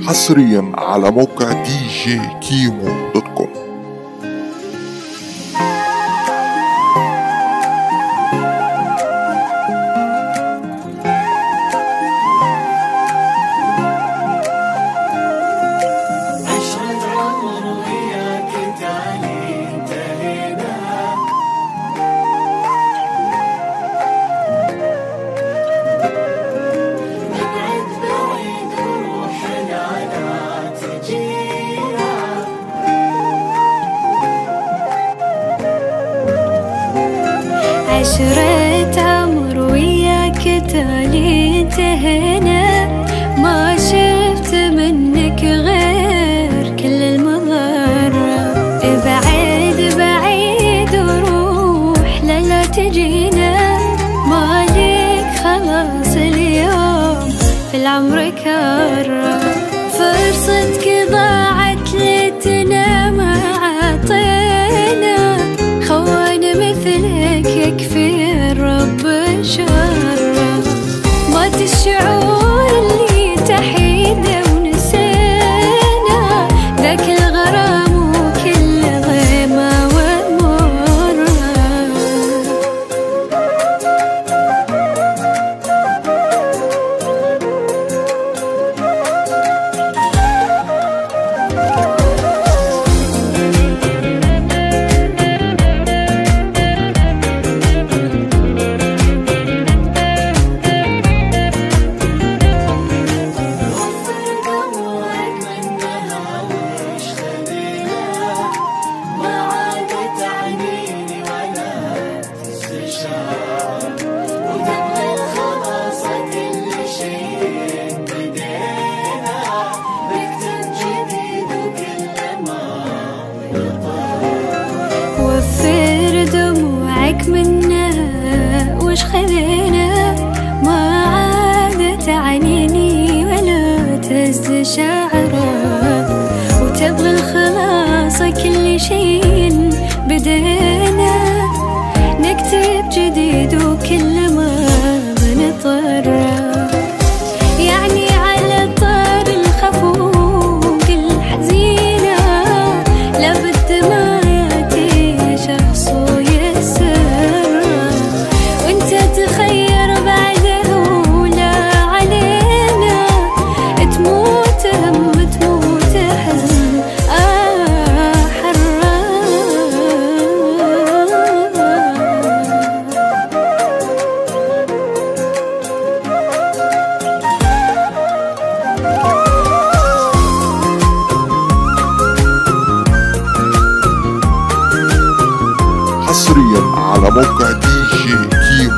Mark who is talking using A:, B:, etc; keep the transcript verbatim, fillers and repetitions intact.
A: حصريا على موقع دي جي كيمو دوت كوم.
B: عشرة عمر وياك تالي انتهينا، ما شفت منك غير كل المضرة. ابعد بعيد وروح لا تجينا، مالك خلاص اليوم في العمر كرة. فرصتك ضاعت ليتنا ما عطينا، خوان مثلك يكفي الرب شره. مات الشعور اللي تحيده ونسينا، ذاك الغرام وكل غيمة ومرة. وفر دموعك منها وش خذينا، ما عاد تعنيني ولا تهز شعرك. وتبغي الخلاص كل شيء بدينا، نكتب جديد وكل ما بنضطر. يعني على طار الخفوق الحزينة، لابد ما يأتي شخص ويسر، وانت تخير بعده ولا علينا. تموت هم تموت حزن آه حرام.
A: حصريا على موقع دي جي كيمو.